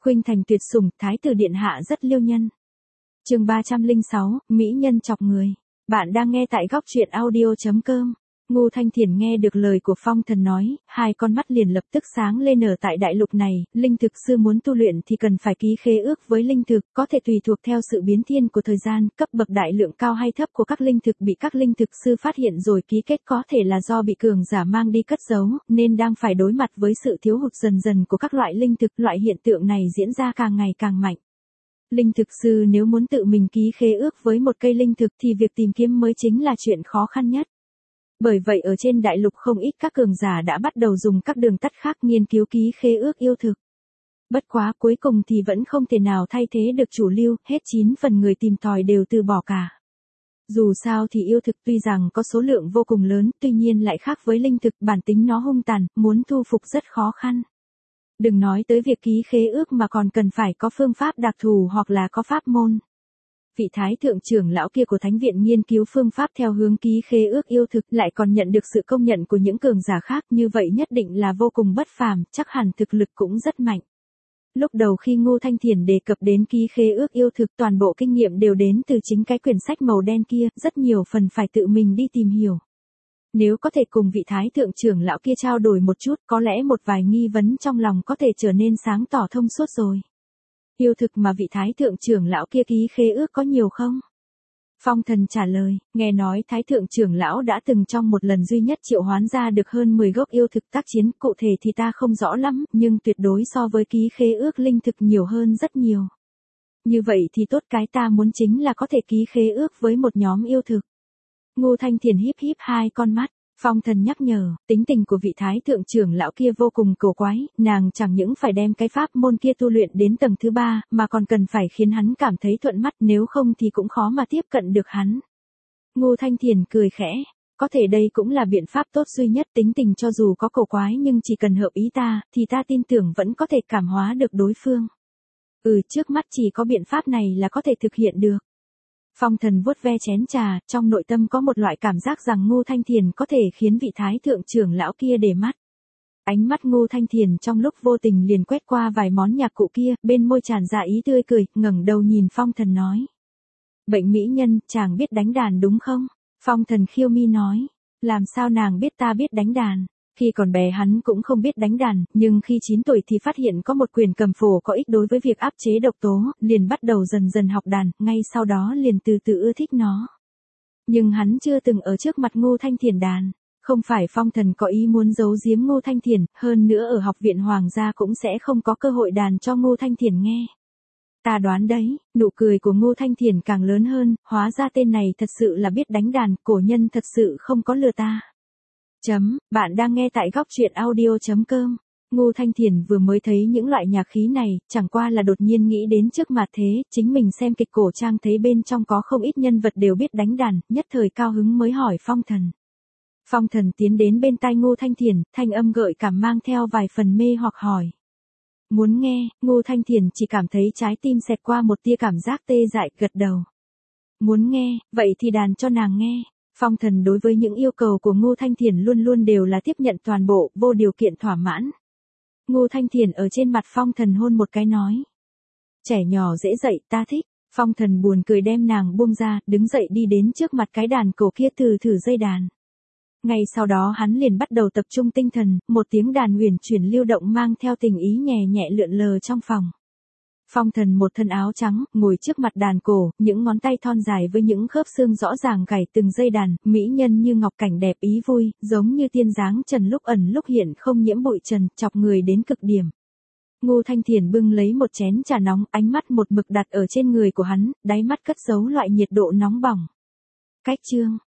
Khuynh thành tuyệt sủng, thái tử điện hạ rất liêu nhân. Chương 306, mỹ nhân chọc người. Bạn đang nghe tại góc truyện audio.com. Ngô Thanh Thiền nghe được lời của Phong Thần nói, hai con mắt liền lập tức sáng lên. Ở tại đại lục này, linh thực sư muốn tu luyện thì cần phải ký khế ước với linh thực, có thể tùy thuộc theo sự biến thiên của thời gian, cấp bậc đại lượng cao hay thấp của các linh thực bị các linh thực sư phát hiện rồi ký kết, có thể là do bị cường giả mang đi cất giấu, nên đang phải đối mặt với sự thiếu hụt dần dần của các loại linh thực. Loại hiện tượng này diễn ra càng ngày càng mạnh. Linh thực sư nếu muốn tự mình ký khế ước với một cây linh thực thì việc tìm kiếm mới chính là chuyện khó khăn nhất. Bởi vậy ở trên đại lục không ít các cường giả đã bắt đầu dùng các đường tắt khác nghiên cứu ký khế ước yêu thực. Bất quá cuối cùng thì vẫn không thể nào thay thế được chủ lưu, hết 9 phần người tìm tòi đều từ bỏ cả. Dù sao thì yêu thực tuy rằng có số lượng vô cùng lớn, tuy nhiên lại khác với linh thực, bản tính nó hung tàn, muốn thu phục rất khó khăn. Đừng nói tới việc ký khế ước mà còn cần phải có phương pháp đặc thù hoặc là có pháp môn. Vị thái thượng trưởng lão kia của thánh viện nghiên cứu phương pháp theo hướng ký khế ước yêu thực, lại còn nhận được sự công nhận của những cường giả khác, như vậy nhất định là vô cùng bất phàm, chắc hẳn thực lực cũng rất mạnh. Lúc đầu khi Ngô Thanh Thiền đề cập đến ký khế ước yêu thực, toàn bộ kinh nghiệm đều đến từ chính cái quyển sách màu đen kia, rất nhiều phần phải tự mình đi tìm hiểu. Nếu có thể cùng vị thái thượng trưởng lão kia trao đổi một chút, có lẽ một vài nghi vấn trong lòng có thể trở nên sáng tỏ thông suốt rồi. Yêu thực mà vị thái thượng trưởng lão kia ký khế ước có nhiều không? Phong Thần trả lời, nghe nói thái thượng trưởng lão đã từng trong một lần duy nhất triệu hoán ra được hơn 10 gốc yêu thực tác chiến, cụ thể thì ta không rõ lắm, nhưng tuyệt đối so với ký khế ước linh thực nhiều hơn rất nhiều. Như vậy thì tốt, cái ta muốn chính là có thể ký khế ước với một nhóm yêu thực. Ngô Thanh Thiền híp híp hai con mắt. Phong Thần nhắc nhở, tính tình của vị thái thượng trưởng lão kia vô cùng cổ quái, nàng chẳng những phải đem cái pháp môn kia tu luyện đến tầng thứ 3, mà còn cần phải khiến hắn cảm thấy thuận mắt, nếu không thì cũng khó mà tiếp cận được hắn. Ngô Thanh Thiền cười khẽ, có thể đây cũng là biện pháp tốt duy nhất, tính tình cho dù có cổ quái nhưng chỉ cần hợp ý ta, thì ta tin tưởng vẫn có thể cảm hóa được đối phương. Trước mắt chỉ có biện pháp này là có thể thực hiện được. Phong Thần vuốt ve chén trà, trong nội tâm có một loại cảm giác rằng Ngô Thanh Thiền có thể khiến vị thái thượng trưởng lão kia để mắt. Ánh mắt Ngô Thanh Thiền trong lúc vô tình liền quét qua vài món nhạc cụ kia, bên môi tràn ra ý tươi cười, ngẩng đầu nhìn Phong Thần nói. Bệnh mỹ nhân, chàng biết đánh đàn đúng không? Phong Thần khiêu mi nói. Làm sao nàng biết ta biết đánh đàn? Khi còn bé hắn cũng không biết đánh đàn, nhưng khi 9 tuổi thì phát hiện có một quyền cầm phổ có ích đối với việc áp chế độc tố, liền bắt đầu dần dần học đàn, ngay sau đó liền từ từ ưa thích nó. Nhưng hắn chưa từng ở trước mặt Ngô Thanh Thiền đàn. Không phải Phong Thần có ý muốn giấu giếm Ngô Thanh Thiền, hơn nữa ở học viện Hoàng gia cũng sẽ không có cơ hội đàn cho Ngô Thanh Thiền nghe. Ta đoán đấy, nụ cười của Ngô Thanh Thiền càng lớn hơn, hóa ra tên này thật sự là biết đánh đàn, cổ nhân thật sự không có lừa ta. Bạn đang nghe tại góc truyện audio.com. Ngô Thanh Thiền vừa mới thấy những loại nhạc khí này, chẳng qua là đột nhiên nghĩ đến trước mặt thế, chính mình xem kịch cổ trang thấy bên trong có không ít nhân vật đều biết đánh đàn, nhất thời cao hứng mới hỏi Phong Thần. Phong Thần tiến đến bên tai Ngô Thanh Thiền, thanh âm gợi cảm mang theo vài phần mê hoặc hỏi. Muốn nghe? Ngô Thanh Thiền chỉ cảm thấy trái tim xẹt qua một tia cảm giác tê dại, gật đầu. Muốn nghe, vậy thì đàn cho nàng nghe. Phong Thần đối với những yêu cầu của Ngô Thanh Thiền luôn luôn đều là tiếp nhận toàn bộ, vô điều kiện thỏa mãn. Ngô Thanh Thiền ở trên mặt Phong Thần hôn một cái nói. Trẻ nhỏ dễ dạy, ta thích. Phong Thần buồn cười đem nàng buông ra, đứng dậy đi đến trước mặt cái đàn cổ kia thử dây đàn. Ngay sau đó hắn liền bắt đầu tập trung tinh thần, một tiếng đàn huyền chuyển lưu động mang theo tình ý nhẹ nhẹ lượn lờ trong phòng. Phong Thần một thân áo trắng, ngồi trước mặt đàn cổ, những ngón tay thon dài với những khớp xương rõ ràng gảy từng dây đàn, mỹ nhân như ngọc cảnh đẹp ý vui, giống như tiên dáng trần lúc ẩn lúc hiện không nhiễm bụi trần, chọc người đến cực điểm. Ngô Thanh Thiền bưng lấy một chén trà nóng, ánh mắt một mực đặt ở trên người của hắn, đáy mắt cất giấu loại nhiệt độ nóng bỏng. Cách chương